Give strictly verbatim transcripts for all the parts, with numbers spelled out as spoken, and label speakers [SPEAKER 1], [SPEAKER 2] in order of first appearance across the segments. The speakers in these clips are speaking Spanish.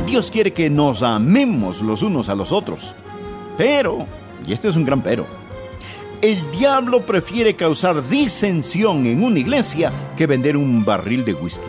[SPEAKER 1] Dios quiere que nos amemos los unos a los otros. Pero, y este es un gran pero, el diablo prefiere causar disensión en una iglesia que vender un barril de whisky.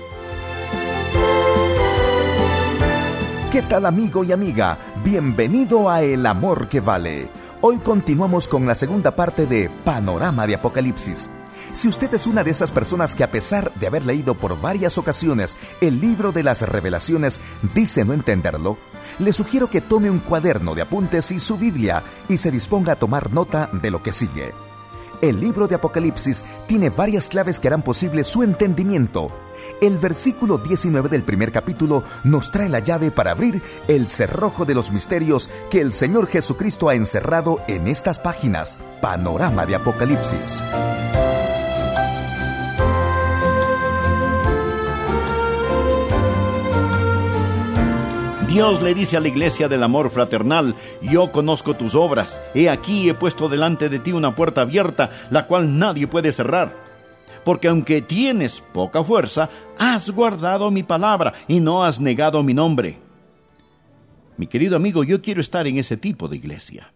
[SPEAKER 2] ¿Qué tal, amigo y amiga? Bienvenido a El Amor que Vale. Hoy continuamos con la segunda parte de Panorama de Apocalipsis. Si usted es una de esas personas que, a pesar de haber leído por varias ocasiones el libro de las Revelaciones, dice no entenderlo, le sugiero que tome un cuaderno de apuntes y su Biblia y se disponga a tomar nota de lo que sigue. El libro de Apocalipsis tiene varias claves que harán posible su entendimiento. El versículo diecinueve del primer capítulo nos trae la llave para abrir el cerrojo de los misterios que el Señor Jesucristo ha encerrado en estas páginas. Panorama de Apocalipsis.
[SPEAKER 1] Dios le dice a la iglesia del amor fraternal: yo conozco tus obras, he aquí he puesto delante de ti una puerta abierta, la cual nadie puede cerrar. Porque aunque tienes poca fuerza, has guardado mi palabra y no has negado mi nombre. Mi querido amigo, yo quiero estar en ese tipo de iglesia.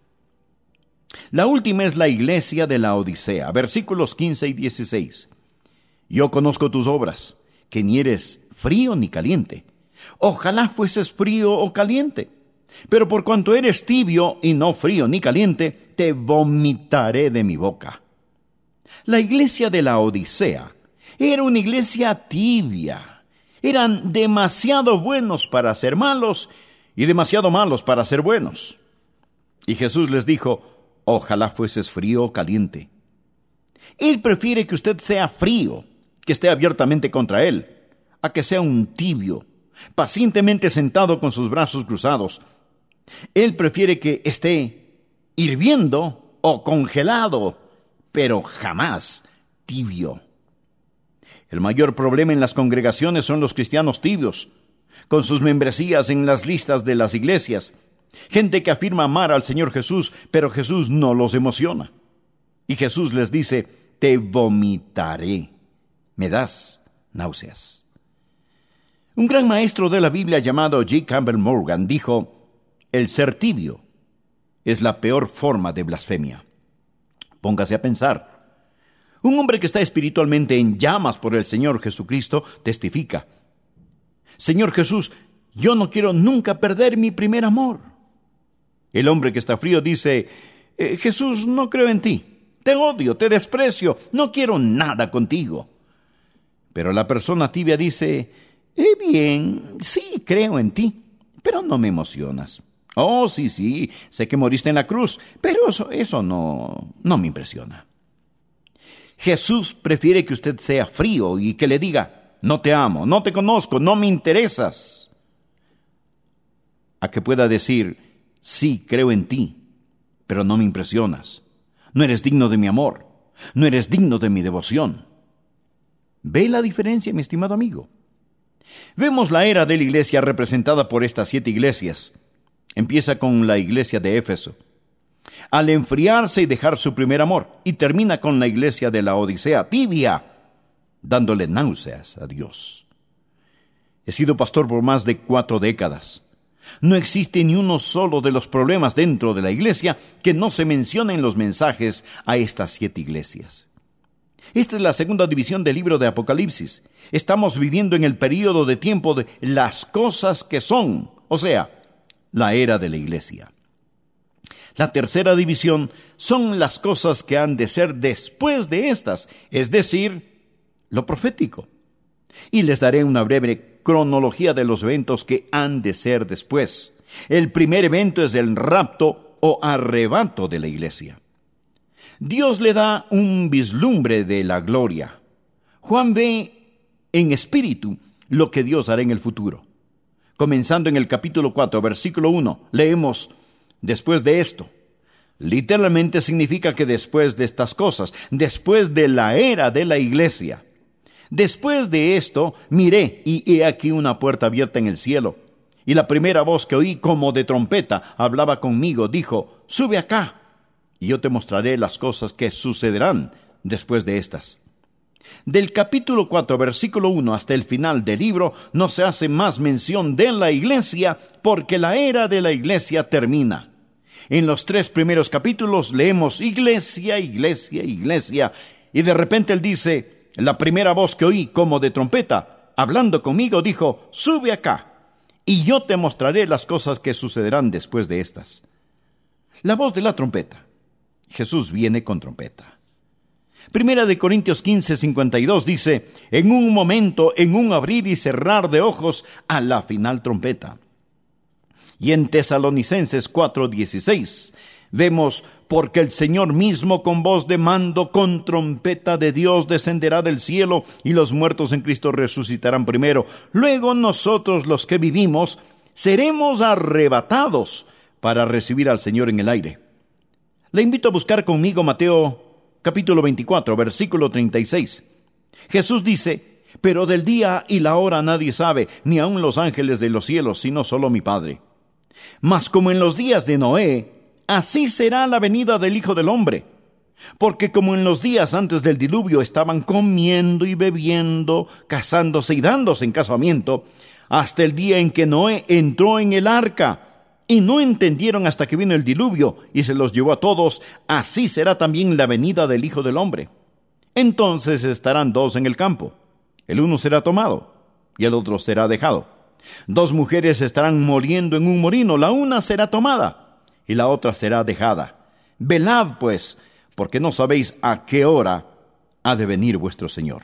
[SPEAKER 1] La última es la iglesia de la Odisea, versículos quince y dieciséis. Yo conozco tus obras, que ni eres frío ni caliente. Ojalá fueses frío o caliente, pero por cuanto eres tibio y no frío ni caliente, te vomitaré de mi boca. La iglesia de la Odisea era una iglesia tibia. Eran demasiado buenos para ser malos y demasiado malos para ser buenos. Y Jesús les dijo: ojalá fueses frío o caliente. Él prefiere que usted sea frío, que esté abiertamente contra él, a que sea un tibio, pacientemente sentado con sus brazos cruzados. Él prefiere que esté hirviendo o congelado, pero jamás tibio. El mayor problema en las congregaciones son los cristianos tibios, con sus membresías en las listas de las iglesias. Gente que afirma amar al Señor Jesús, pero Jesús no los emociona. Y Jesús les dice: te vomitaré, me das náuseas. Un gran maestro de la Biblia llamado G. Campbell Morgan dijo: el ser tibio es la peor forma de blasfemia. Póngase a pensar. Un hombre que está espiritualmente en llamas por el Señor Jesucristo testifica: Señor Jesús, yo no quiero nunca perder mi primer amor. El hombre que está frío dice: eh, Jesús, no creo en ti, te odio, te desprecio, no quiero nada contigo. Pero la persona tibia dice: Eh bien, sí, creo en ti, pero no me emocionas. Oh, sí, sí, sé que moriste en la cruz, pero eso, eso no, no me impresiona. Jesús prefiere que usted sea frío y que le diga: no te amo, no te conozco, no me interesas, a que pueda decir: sí, creo en ti, pero no me impresionas. No eres digno de mi amor, no eres digno de mi devoción. ¿Ve la diferencia, mi estimado amigo? Vemos la era de la iglesia representada por estas siete iglesias. Empieza con la iglesia de Éfeso, al enfriarse y dejar su primer amor, y termina con la iglesia de la Odisea, tibia, dándole náuseas a Dios. He sido pastor por más de cuatro décadas. No existe ni uno solo de los problemas dentro de la iglesia que no se mencione en los mensajes a estas siete iglesias. Esta es la segunda división del libro de Apocalipsis. Estamos viviendo en el período de tiempo de las cosas que son, o sea, la era de la iglesia. La tercera división son las cosas que han de ser después de estas, es decir, lo profético. Y les daré una breve cronología de los eventos que han de ser después. El primer evento es el rapto o arrebato de la iglesia. Dios le da un vislumbre de la gloria. Juan ve en espíritu lo que Dios hará en el futuro. Comenzando en el capítulo cuatro, versículo uno, leemos: después de esto. Literalmente significa que después de estas cosas, después de la era de la iglesia. Después de esto, miré, y he aquí una puerta abierta en el cielo. Y la primera voz que oí como de trompeta hablaba conmigo, dijo: sube acá, y yo te mostraré las cosas que sucederán después de estas. Del capítulo cuatro, versículo uno hasta el final del libro, no se hace más mención de la iglesia, porque la era de la iglesia termina. En los tres primeros capítulos leemos iglesia, iglesia, iglesia, y de repente él dice, la primera voz que oí como de trompeta, hablando conmigo, dijo, sube acá, y yo te mostraré las cosas que sucederán después de estas. La voz de la trompeta. Jesús viene con trompeta. Primera de Corintios quince, cincuenta y dos dice, en un momento, en un abrir y cerrar de ojos, a la final trompeta. Y en Tesalonicenses cuatro, dieciséis, vemos, porque el Señor mismo con voz de mando, con trompeta de Dios, descenderá del cielo, y los muertos en Cristo resucitarán primero. Luego nosotros, los que vivimos, seremos arrebatados para recibir al Señor en el aire. Le invito a buscar conmigo Mateo capítulo veinticuatro, versículo treinta y seis. Jesús dice, pero del día y la hora nadie sabe, ni aun los ángeles de los cielos, sino solo mi Padre. Mas como en los días de Noé, así será la venida del Hijo del Hombre. Porque como en los días antes del diluvio estaban comiendo y bebiendo, casándose y dándose en casamiento, hasta el día en que Noé entró en el arca, y no entendieron hasta que vino el diluvio, y se los llevó a todos, así será también la venida del Hijo del Hombre. Entonces estarán dos en el campo, el uno será tomado, y el otro será dejado. Dos mujeres estarán moliendo en un molino, la una será tomada, y la otra será dejada. Velad, pues, porque no sabéis a qué hora ha de venir vuestro Señor.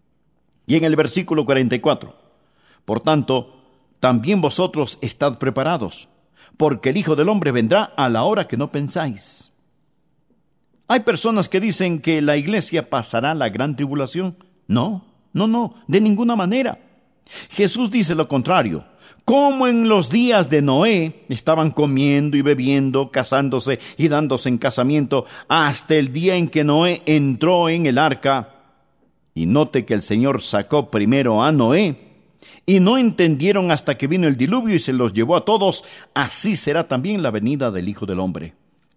[SPEAKER 1] Y en el versículo cuarenta y cuatro, por tanto, también vosotros estad preparados, porque el Hijo del Hombre vendrá a la hora que no pensáis. Hay personas que dicen que la iglesia pasará la gran tribulación. No, no, no, de ninguna manera. Jesús dice lo contrario. Como en los días de Noé estaban comiendo y bebiendo, casándose y dándose en casamiento, hasta el día en que Noé entró en el arca. Y note que el Señor sacó primero a Noé, y no entendieron hasta que vino el diluvio y se los llevó a todos, así será también la venida del Hijo del Hombre.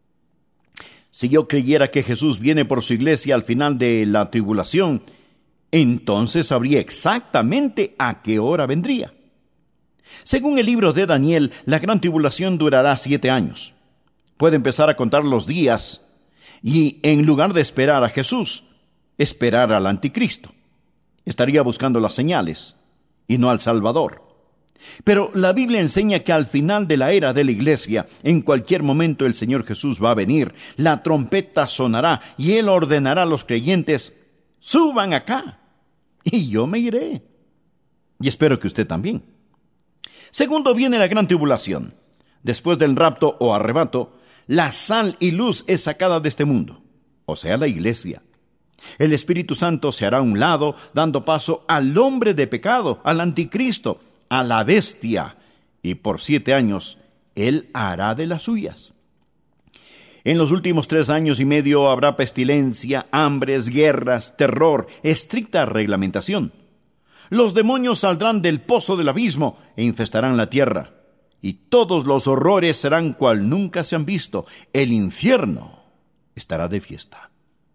[SPEAKER 1] Si yo creyera que Jesús viene por su iglesia al final de la tribulación, entonces sabría exactamente a qué hora vendría. Según el libro de Daniel, la gran tribulación durará siete años. Puede empezar a contar los días y, en lugar de esperar a Jesús, esperar al anticristo. Estaría buscando las señales y no al Salvador. Pero la Biblia enseña que al final de la era de la iglesia, en cualquier momento el Señor Jesús va a venir, la trompeta sonará y Él ordenará a los creyentes, suban acá, y yo me iré. Y espero que usted también. Segundo, viene la gran tribulación. Después del rapto o arrebato, la sal y luz es sacada de este mundo, o sea, la iglesia. El Espíritu Santo se hará a un lado, dando paso al hombre de pecado, al anticristo, a la bestia, y por siete años él hará de las suyas. En los últimos tres años y medio habrá pestilencia, hambres, guerras, terror, estricta reglamentación. Los demonios saldrán del pozo del abismo e infestarán la tierra, y todos los horrores serán cual nunca se han visto. El infierno estará de fiesta.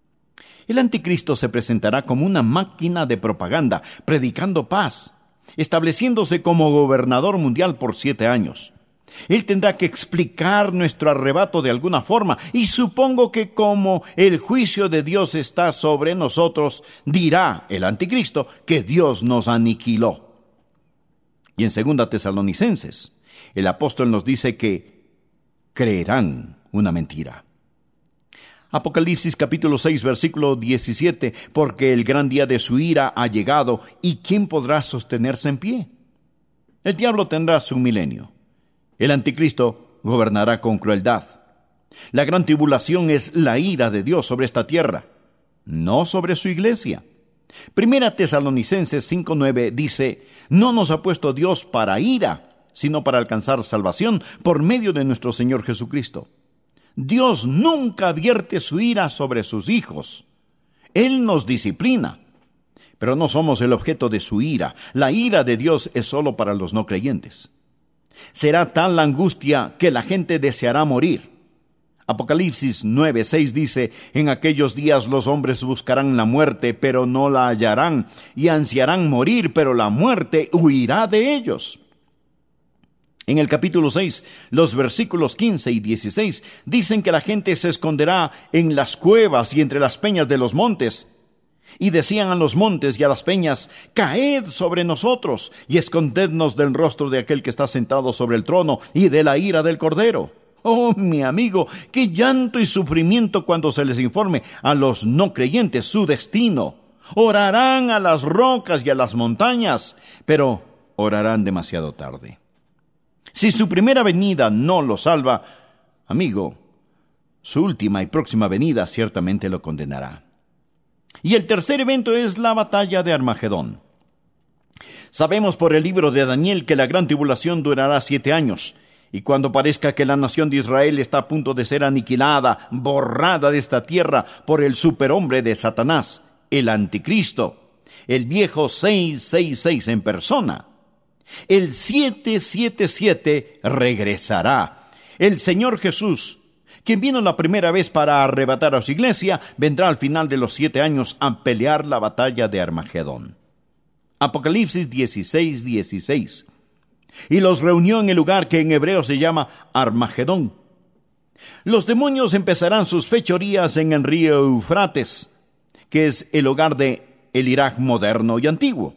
[SPEAKER 1] El anticristo se presentará como una máquina de propaganda, predicando paz, estableciéndose como gobernador mundial por siete años. Él tendrá que explicar nuestro arrebato de alguna forma, y supongo que como el juicio de Dios está sobre nosotros, dirá el anticristo que Dios nos aniquiló. Y en segunda Tesalonicenses, el apóstol nos dice que creerán una mentira. Apocalipsis capítulo seis, versículo diecisiete, porque el gran día de su ira ha llegado, ¿y quién podrá sostenerse en pie? El diablo tendrá su milenio. El anticristo gobernará con crueldad. La gran tribulación es la ira de Dios sobre esta tierra, no sobre su iglesia. Primera Tesalonicenses cinco nueve dice, no nos ha puesto Dios para ira, sino para alcanzar salvación por medio de nuestro Señor Jesucristo. Dios nunca vierte su ira sobre sus hijos. Él nos disciplina, pero no somos el objeto de su ira. La ira de Dios es solo para los no creyentes. Será tal la angustia que la gente deseará morir. Apocalipsis nueve seis dice: en aquellos días los hombres buscarán la muerte, pero no la hallarán, y ansiarán morir, pero la muerte huirá de ellos. En el capítulo seis, los versículos quince y dieciséis dicen que la gente se esconderá en las cuevas y entre las peñas de los montes. Y decían a los montes y a las peñas: caed sobre nosotros y escondednos del rostro de aquel que está sentado sobre el trono y de la ira del Cordero. Oh, mi amigo, qué llanto y sufrimiento cuando se les informe a los no creyentes su destino. Orarán a las rocas y a las montañas, pero orarán demasiado tarde. Si su primera venida no lo salva, amigo, su última y próxima venida ciertamente lo condenará. Y el tercer evento es la batalla de Armagedón. Sabemos por el libro de Daniel que la gran tribulación durará siete años, y cuando parezca que la nación de Israel está a punto de ser aniquilada, borrada de esta tierra por el superhombre de Satanás, el anticristo, el viejo seiscientos sesenta y seis en persona, el setecientos setenta y siete regresará. El Señor Jesús, quien vino la primera vez para arrebatar a su iglesia, vendrá al final de los siete años a pelear la batalla de Armagedón. Apocalipsis dieciséis dieciséis. Y los reunió en el lugar que en hebreo se llama Armagedón. Los demonios empezarán sus fechorías en el río Eufrates, que es el hogar de el Irak moderno y antiguo.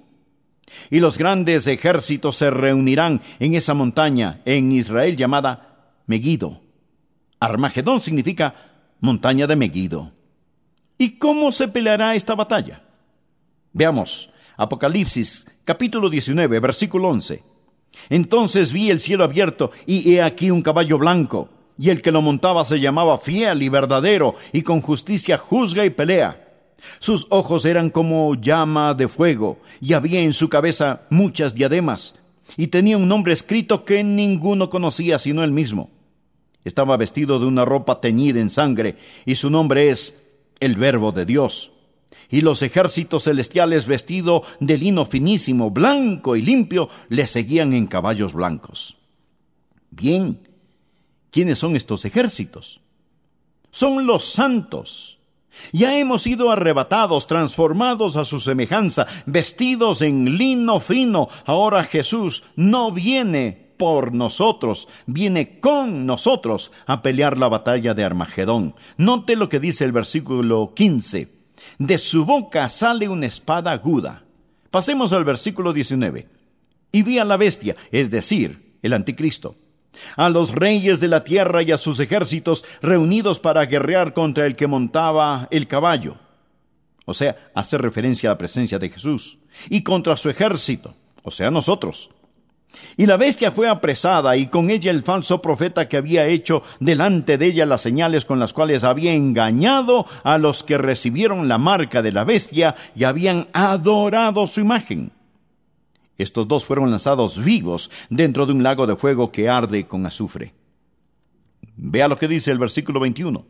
[SPEAKER 1] Y los grandes ejércitos se reunirán en esa montaña en Israel llamada Megido. Armagedón significa montaña de Megido. ¿Y cómo se peleará esta batalla? Veamos, Apocalipsis capítulo diecinueve, versículo once. Entonces vi el cielo abierto, y he aquí un caballo blanco, y el que lo montaba se llamaba Fiel y Verdadero, y con justicia juzga y pelea. Sus ojos eran como llama de fuego, y había en su cabeza muchas diademas, y tenía un nombre escrito que ninguno conocía sino él mismo. Estaba vestido de una ropa teñida en sangre, y su nombre es el Verbo de Dios. Y los ejércitos celestiales, vestidos de lino finísimo, blanco y limpio, le seguían en caballos blancos. Bien, ¿quiénes son estos ejércitos? Son los santos. Ya hemos sido arrebatados, transformados a su semejanza, vestidos en lino fino. Ahora Jesús no viene por nosotros, viene con nosotros a pelear la batalla de Armagedón. Note lo que dice el versículo quince. De su boca sale una espada aguda. Pasemos al versículo diecinueve. Y vi a la bestia, es decir, el anticristo, a los reyes de la tierra y a sus ejércitos reunidos para guerrear contra el que montaba el caballo. O sea, hace referencia a la presencia de Jesús. Y contra su ejército, o sea, nosotros. Y la bestia fue apresada, y con ella el falso profeta que había hecho delante de ella las señales con las cuales había engañado a los que recibieron la marca de la bestia y habían adorado su imagen. Estos dos fueron lanzados vivos dentro de un lago de fuego que arde con azufre. Vea lo que dice el versículo veintiuno.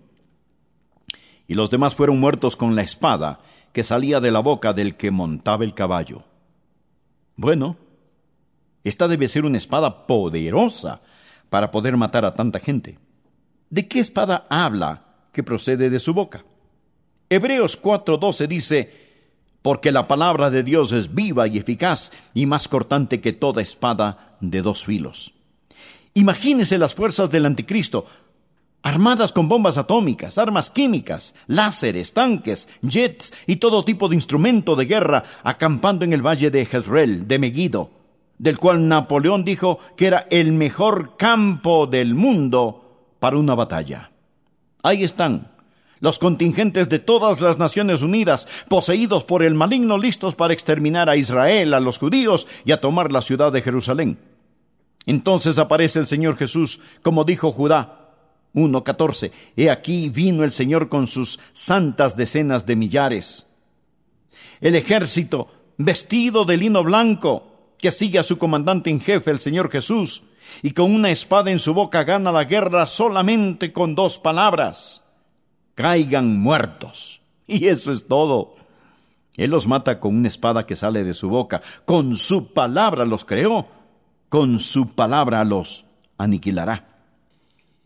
[SPEAKER 1] Y los demás fueron muertos con la espada que salía de la boca del que montaba el caballo. Bueno, esta debe ser una espada poderosa para poder matar a tanta gente. ¿De qué espada habla que procede de su boca? Hebreos cuatro doce dice: porque la palabra de Dios es viva y eficaz y más cortante que toda espada de dos filos. Imagínese las fuerzas del anticristo, armadas con bombas atómicas, armas químicas, láseres, tanques, jets y todo tipo de instrumento de guerra, acampando en el valle de Jezreel, de Megido, del cual Napoleón dijo que era el mejor campo del mundo para una batalla. Ahí están los contingentes de todas las Naciones Unidas, poseídos por el maligno, listos para exterminar a Israel, a los judíos y a tomar la ciudad de Jerusalén. Entonces aparece el Señor Jesús, como dijo Judá uno catorce. He aquí vino el Señor con sus santas decenas de millares. El ejército, vestido de lino blanco, que sigue a su comandante en jefe, el Señor Jesús, y con una espada en su boca gana la guerra solamente con dos palabras: caigan muertos. Y eso es todo. Él los mata con una espada que sale de su boca. Con su palabra los creó, con su palabra los aniquilará.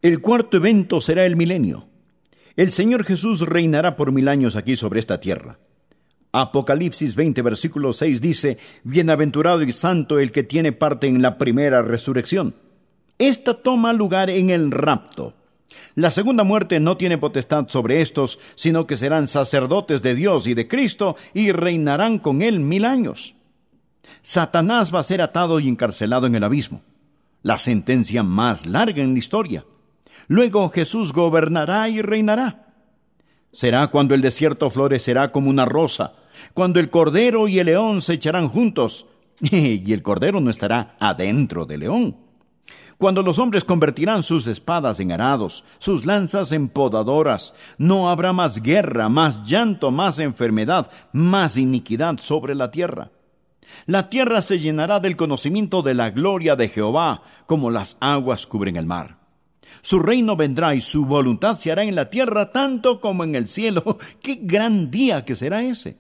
[SPEAKER 1] El cuarto evento será el milenio. El Señor Jesús reinará por mil años aquí sobre esta tierra. Apocalipsis veinte, versículo seis dice: Bienaventurado y santo el que tiene parte en la primera resurrección. Esta toma lugar en el rapto. La segunda muerte no tiene potestad sobre estos, sino que serán sacerdotes de Dios y de Cristo y reinarán con él mil años. Satanás va a ser atado y encarcelado en el abismo, la sentencia más larga en la historia. Luego Jesús gobernará y reinará. Será cuando el desierto florecerá como una rosa, cuando el cordero y el león se echarán juntos, y el cordero no estará adentro del león. Cuando los hombres convertirán sus espadas en arados, sus lanzas en podadoras, no habrá más guerra, más llanto, más enfermedad, más iniquidad sobre la tierra. La tierra se llenará del conocimiento de la gloria de Jehová, como las aguas cubren el mar. Su reino vendrá y su voluntad se hará en la tierra tanto como en el cielo. ¡Qué gran día que será ese!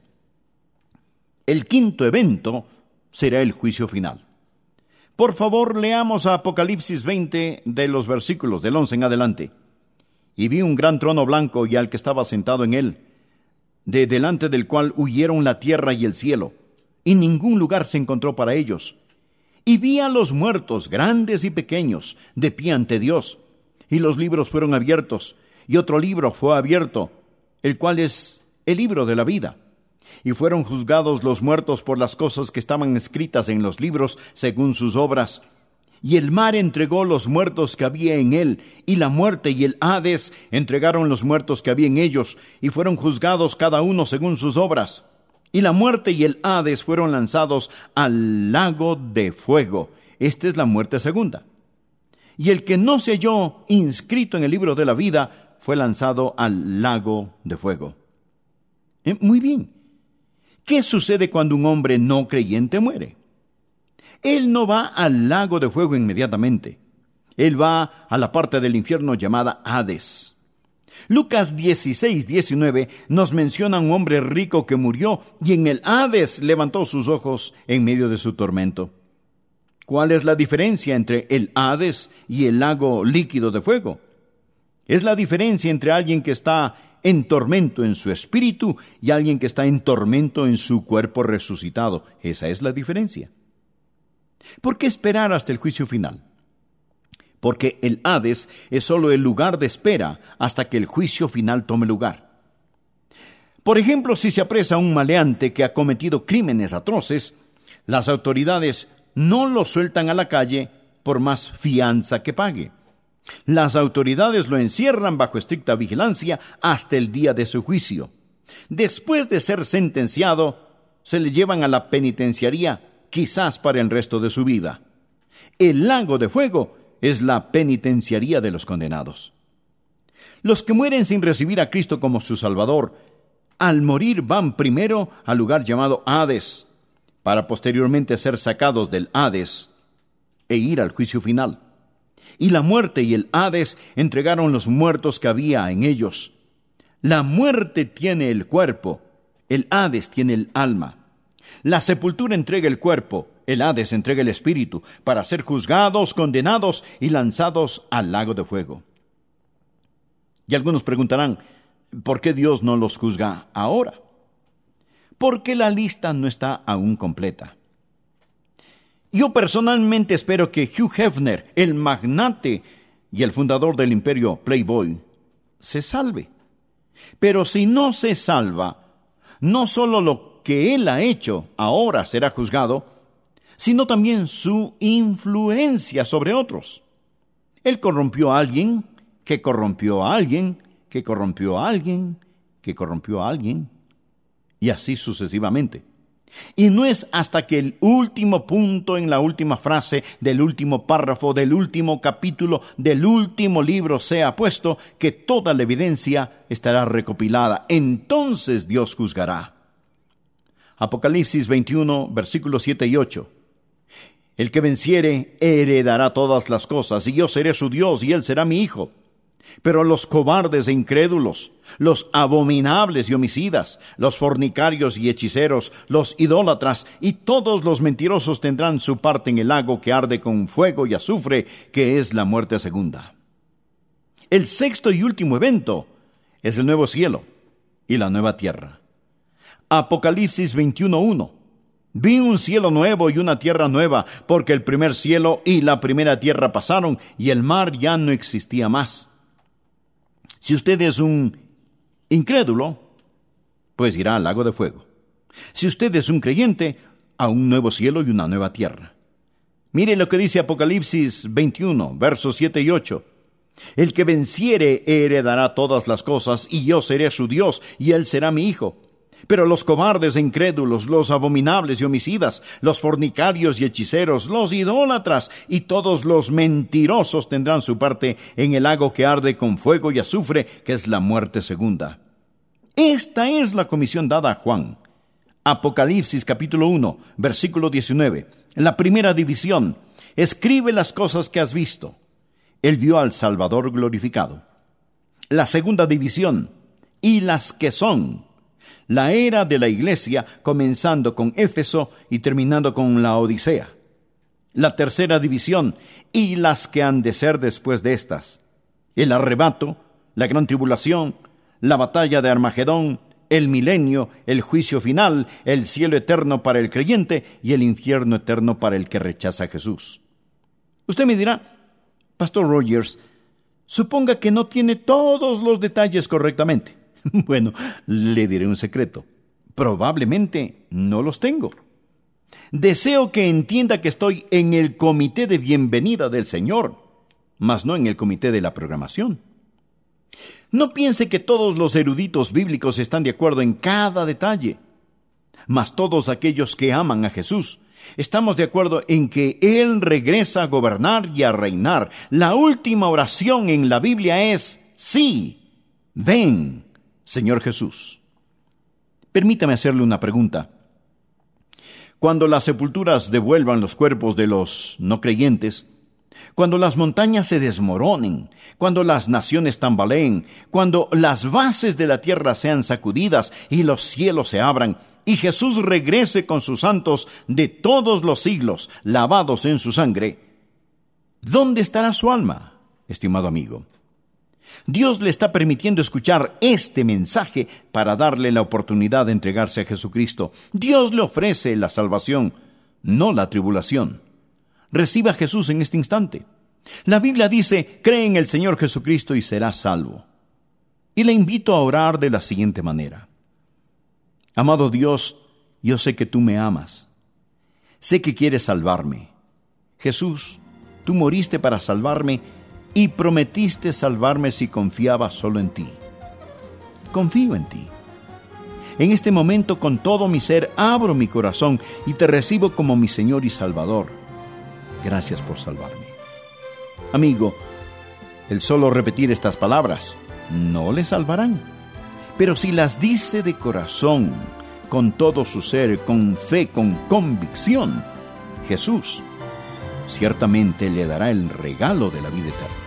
[SPEAKER 1] El quinto evento será el juicio final. Por favor, leamos Apocalipsis veinte de los versículos del once en adelante. Y vi un gran trono blanco y al que estaba sentado en él, de delante del cual huyeron la tierra y el cielo, y ningún lugar se encontró para ellos. Y vi a los muertos, grandes y pequeños, de pie ante Dios. Y los libros fueron abiertos, y otro libro fue abierto, el cual es el libro de la vida. Y fueron juzgados los muertos por las cosas que estaban escritas en los libros según sus obras. Y el mar entregó los muertos que había en él, y la muerte y el Hades entregaron los muertos que había en ellos, y fueron juzgados cada uno según sus obras. Y la muerte y el Hades fueron lanzados al lago de fuego. Esta es la muerte segunda. Y el que no se halló inscrito en el libro de la vida fue lanzado al lago de fuego. Eh, muy bien. ¿Qué sucede cuando un hombre no creyente muere? Él no va al lago de fuego inmediatamente. Él va a la parte del infierno llamada Hades. Lucas dieciséis, diecinueve nos menciona a un hombre rico que murió y en el Hades levantó sus ojos en medio de su tormento. ¿Cuál es la diferencia entre el Hades y el lago líquido de fuego? Es la diferencia entre alguien que está en tormento en su espíritu y alguien que está en tormento en su cuerpo resucitado. Esa es la diferencia. ¿Por qué esperar hasta el juicio final? Porque el Hades es solo el lugar de espera hasta que el juicio final tome lugar. Por ejemplo, si se apresa a un maleante que ha cometido crímenes atroces, las autoridades no lo sueltan a la calle por más fianza que pague. Las autoridades lo encierran bajo estricta vigilancia hasta el día de su juicio. Después de ser sentenciado, se le llevan a la penitenciaría, quizás para el resto de su vida. El lago de fuego es la penitenciaría de los condenados. Los que mueren sin recibir a Cristo como su Salvador, al morir van primero al lugar llamado Hades, para posteriormente ser sacados del Hades e ir al juicio final. Y la muerte y el Hades entregaron los muertos que había en ellos. La muerte tiene el cuerpo, el Hades tiene el alma. La sepultura entrega el cuerpo, el Hades entrega el espíritu, para ser juzgados, condenados y lanzados al lago de fuego. Y algunos preguntarán, ¿por qué Dios no los juzga ahora? Porque la lista no está aún completa. Yo personalmente espero que Hugh Hefner, el magnate y el fundador del imperio Playboy, se salve. Pero si no se salva, no solo lo que él ha hecho ahora será juzgado, sino también su influencia sobre otros. Él corrompió a alguien, que corrompió a alguien, que corrompió a alguien, que corrompió a alguien, y así sucesivamente. Y no es hasta que el último punto en la última frase del último párrafo del último capítulo del último libro sea puesto que toda la evidencia estará recopilada. Entonces Dios juzgará. Apocalipsis veintiuno, versículos siete y ocho. El que venciere heredará todas las cosas, y yo seré su Dios, y él será mi hijo. Pero los cobardes e incrédulos, los abominables y homicidas, los fornicarios y hechiceros, los idólatras y todos los mentirosos tendrán su parte en el lago que arde con fuego y azufre, que es la muerte segunda. El sexto y último evento es el nuevo cielo y la nueva tierra. Apocalipsis veintiuno uno. Vi un cielo nuevo y una tierra nueva, porque el primer cielo y la primera tierra pasaron, y el mar ya no existía más. Si usted es un incrédulo, pues irá al lago de fuego. Si usted es un creyente, a un nuevo cielo y una nueva tierra. Mire lo que dice Apocalipsis veintiuno, versos siete y ocho. El que venciere heredará todas las cosas, y yo seré su Dios, y él será mi hijo. Pero los cobardes e incrédulos, los abominables y homicidas, los fornicarios y hechiceros, los idólatras y todos los mentirosos tendrán su parte en el lago que arde con fuego y azufre, que es la muerte segunda. Esta es la comisión dada a Juan. Apocalipsis capítulo uno, versículo diecinueve. La primera división. Escribe las cosas que has visto. Él vio al Salvador glorificado. La segunda división. Y las que son. La era de la iglesia, comenzando con Éfeso y terminando con la Odisea. La tercera división. Y las que han de ser después de estas. El arrebato, la gran tribulación, la batalla de Armagedón, el milenio, el juicio final, el cielo eterno para el creyente y el infierno eterno para el que rechaza a Jesús. Usted me dirá, Pastor Rogers, suponga que no tiene todos los detalles correctamente. Bueno, le diré un secreto. Probablemente no los tengo. Deseo que entienda que estoy en el comité de bienvenida del Señor, mas no en el comité de la programación. No piense que todos los eruditos bíblicos están de acuerdo en cada detalle, mas todos aquellos que aman a Jesús estamos de acuerdo en que Él regresa a gobernar y a reinar. La última oración en la Biblia es: sí, ven, Señor Jesús. Permítame hacerle una pregunta. Cuando las sepulturas devuelvan los cuerpos de los no creyentes, cuando las montañas se desmoronen, cuando las naciones tambaleen, cuando las bases de la tierra sean sacudidas y los cielos se abran, y Jesús regrese con sus santos de todos los siglos, lavados en su sangre, ¿dónde estará su alma, estimado amigo? Dios le está permitiendo escuchar este mensaje para darle la oportunidad de entregarse a Jesucristo. Dios le ofrece la salvación, no la tribulación. Reciba a Jesús en este instante. La Biblia dice: cree en el Señor Jesucristo y serás salvo. Y le invito a orar de la siguiente manera. Amado Dios, yo sé que tú me amas. Sé que quieres salvarme. Jesús, tú moriste para salvarme y prometiste salvarme si confiaba solo en ti. Confío en ti. En este momento, con todo mi ser, abro mi corazón y te recibo como mi Señor y Salvador. Gracias por salvarme. Amigo, el solo repetir estas palabras no le salvarán. Pero si las dice de corazón, con todo su ser, con fe, con convicción, Jesús ciertamente le dará el regalo de la vida eterna.